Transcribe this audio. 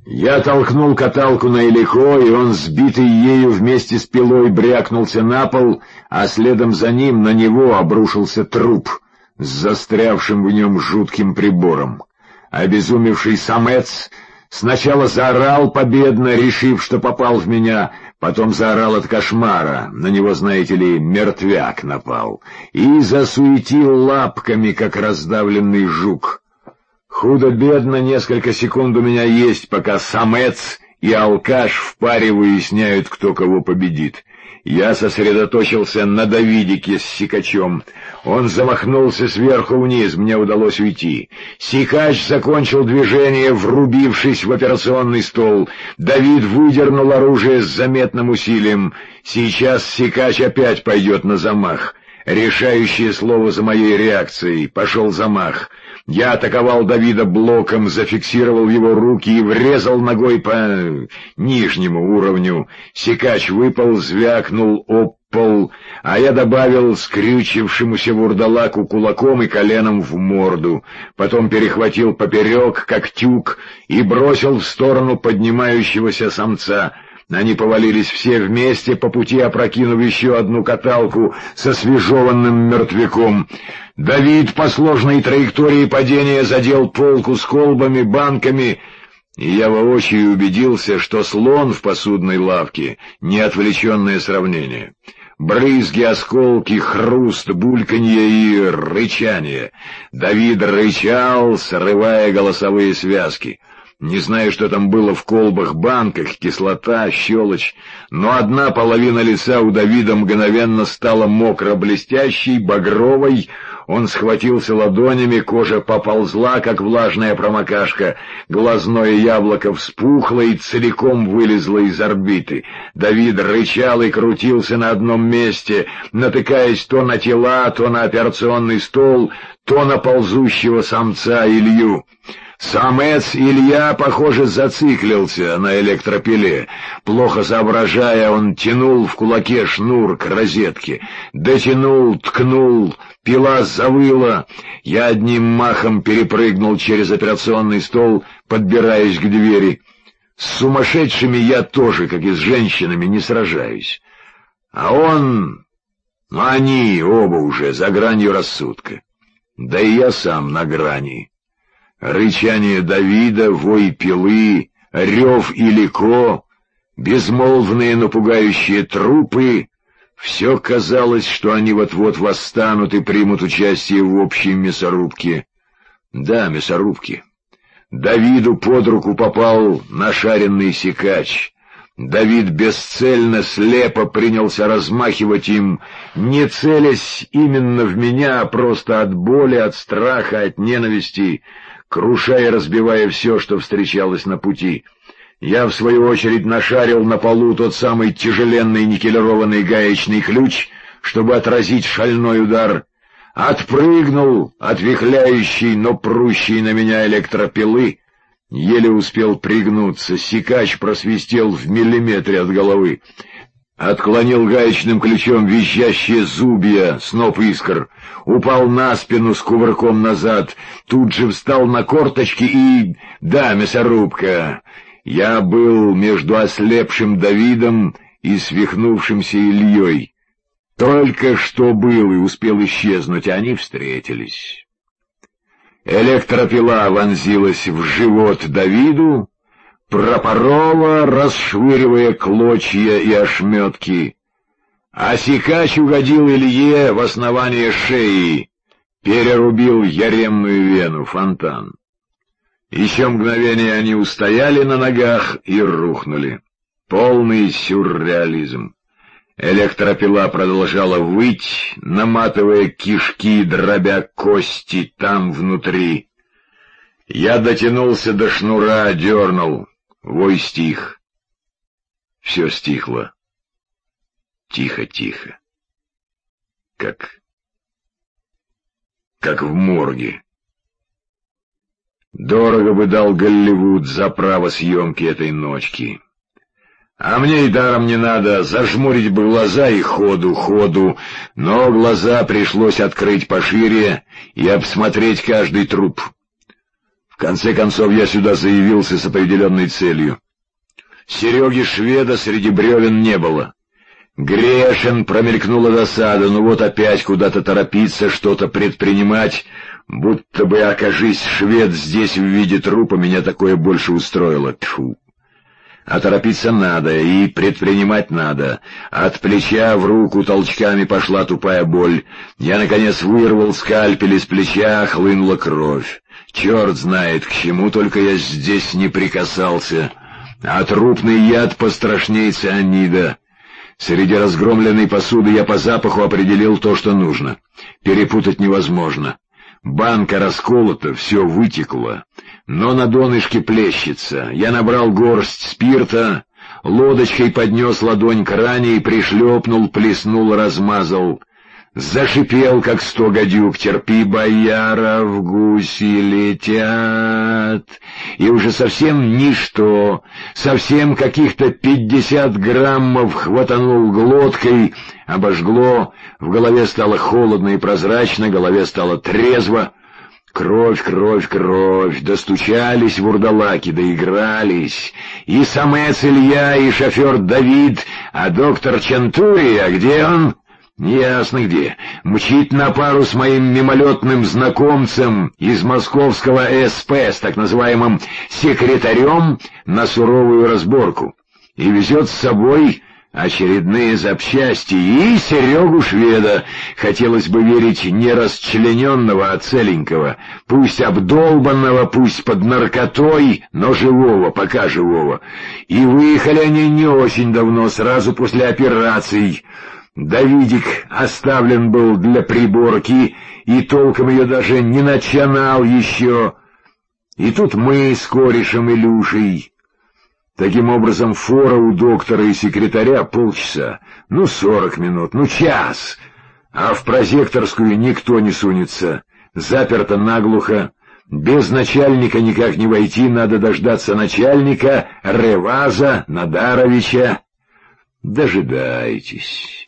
Я толкнул каталку на Илико, и он, сбитый ею вместе с пилой, брякнулся на пол, а следом за ним на него обрушился труп с застрявшим в нем жутким прибором. Обезумевший самец сначала заорал победно, решив, что попал в меня, потом заорал от кошмара, на него, знаете ли, мертвяк напал, и засуетил лапками, как раздавленный жук. Худо-бедно несколько секунд у меня есть, пока самец и алкаш в паре выясняют, кто кого победит. Я сосредоточился на Давидике с Сикачом. Он замахнулся сверху вниз, мне удалось уйти. Сикач закончил движение, врубившись в операционный стол. Давид выдернул оружие с заметным усилием. Сейчас Сикач опять пойдет на замах. Решающее слово за моей реакцией. Пошел замах. Я атаковал Давида блоком, зафиксировал его руки и врезал ногой по нижнему уровню. Сикач выпал, звякнул об пол, а я добавил скрючившемуся вурдалаку кулаком и коленом в морду. Потом перехватил поперек, как тюк, и бросил в сторону поднимающегося самца. Они повалились все вместе, по пути опрокинув еще одну каталку со свежеванным мертвяком. Давид по сложной траектории падения задел полку с колбами, банками, и я воочию убедился, что слон в посудной лавке — неотвлеченное сравнение. Брызги, осколки, хруст, бульканье и рычание. Давид рычал, срывая голосовые связки. Не знаю, что там было в колбах-банках, кислота, щелочь, но одна половина лица у Давида мгновенно стала мокро-блестящей, багровой. Он схватился ладонями, кожа поползла, как влажная промокашка, глазное яблоко вспухло и целиком вылезло из орбиты. Давид рычал и крутился на одном месте, натыкаясь то на тела, то на операционный стол, то на ползущего самца Илью. Самец Илья, похоже, зациклился на электропиле. Плохо соображая, он тянул в кулаке шнур к розетке. Дотянул, ткнул, пила завыла. Я одним махом перепрыгнул через операционный стол, подбираясь к двери. С сумасшедшими я тоже, как и с женщинами, не сражаюсь. А он... они оба уже за гранью рассудка. Да и я сам на грани. Рычание Давида, вой пилы, рев Илико, безмолвные, но пугающие трупы — все казалось, что они вот-вот восстанут и примут участие в общей мясорубке. Да, мясорубке. Давиду под руку попал нашаренный Сикач. Давид бесцельно, слепо принялся размахивать им, не целясь именно в меня, а просто от боли, от страха, от ненависти, крушая и разбивая все, что встречалось на пути. Я, в свою очередь, нашарил на полу тот самый тяжеленный никелированный гаечный ключ, чтобы отразить шальной удар. Отпрыгнул от вихляющей, но прущей на меня электропилы. Еле успел пригнуться, Сикач просвистел в миллиметре от головы. Отклонил гаечным ключом визжащие зубья, сноп искр, упал на спину с кувырком назад, тут же встал на корточки и... да, мясорубка. Я был между ослепшим Давидом и свихнувшимся Ильей. Только что был и успел исчезнуть, а они встретились. Электропила вонзилась в живот Давиду, пропорола, расшвыривая клочья и ошметки, а Сикач угодил Илье в основание шеи, перерубил яремную вену, фонтан. Еще мгновение они устояли на ногах и рухнули. Полный сюрреализм. Электропила продолжала выть, наматывая кишки, дробя кости там внутри. Я дотянулся до шнура, дернул. Вой стих. Все стихло. Тихо-тихо. Как в морге. Дорого бы дал Голливуд за право съемки этой ночки. А мне и даром не надо, зажмурить бы глаза и ходу, но глаза пришлось открыть пошире и обсмотреть каждый труп. В конце концов, я сюда заявился с определенной целью. Сереги Шведа среди бревен не было. Грешен, промелькнула досада, ну вот опять куда-то торопиться, что-то предпринимать, будто бы, окажись Швед здесь в виде трупа, меня такое больше устроило. Тьфу. А торопиться надо, и предпринимать надо. От плеча в руку толчками пошла тупая боль. Я, наконец, вырвал скальпель из плеча, хлынула кровь. Черт знает, к чему только я здесь не прикасался. А трупный яд пострашней цианида. Среди разгромленной посуды я по запаху определил то, что нужно. Перепутать невозможно. Банка расколота, все вытекло, но на донышке плещется. Я набрал горсть спирта, лодочкой поднес ладонь к ране и пришлепнул, плеснул, размазал. Зашипел, как 100 гадюк: терпи, бояров, гуси летят. И уже совсем ничто, совсем каких-то 50 граммов хватанул глоткой, обожгло, в голове стало холодно и прозрачно, голове стало трезво. Кровь, кровь, кровь, достучались вурдалаки, доигрались. И самец Илья, и шофер Давид, а доктор Чентурия, где он? Неясно где. Мчит на пару с моим мимолетным знакомцем из московского СП с так называемым секретарем на суровую разборку. И везет с собой очередные запчасти и Серегу Шведа. Хотелось бы верить не расчлененного, а целенького, пусть обдолбанного, пусть под наркотой, но живого, пока живого. И выехали они не очень давно, сразу после операций. Давидик оставлен был для приборки, и толком ее даже не начинал еще. И тут мы с корешем Илюшей. Таким образом, фора у доктора и секретаря полчаса, 40 минут, час. А в прозекторскую никто не сунется. Заперто наглухо. Без начальника никак не войти, надо дождаться начальника, Реваза, Надаровича. Дожидайтесь.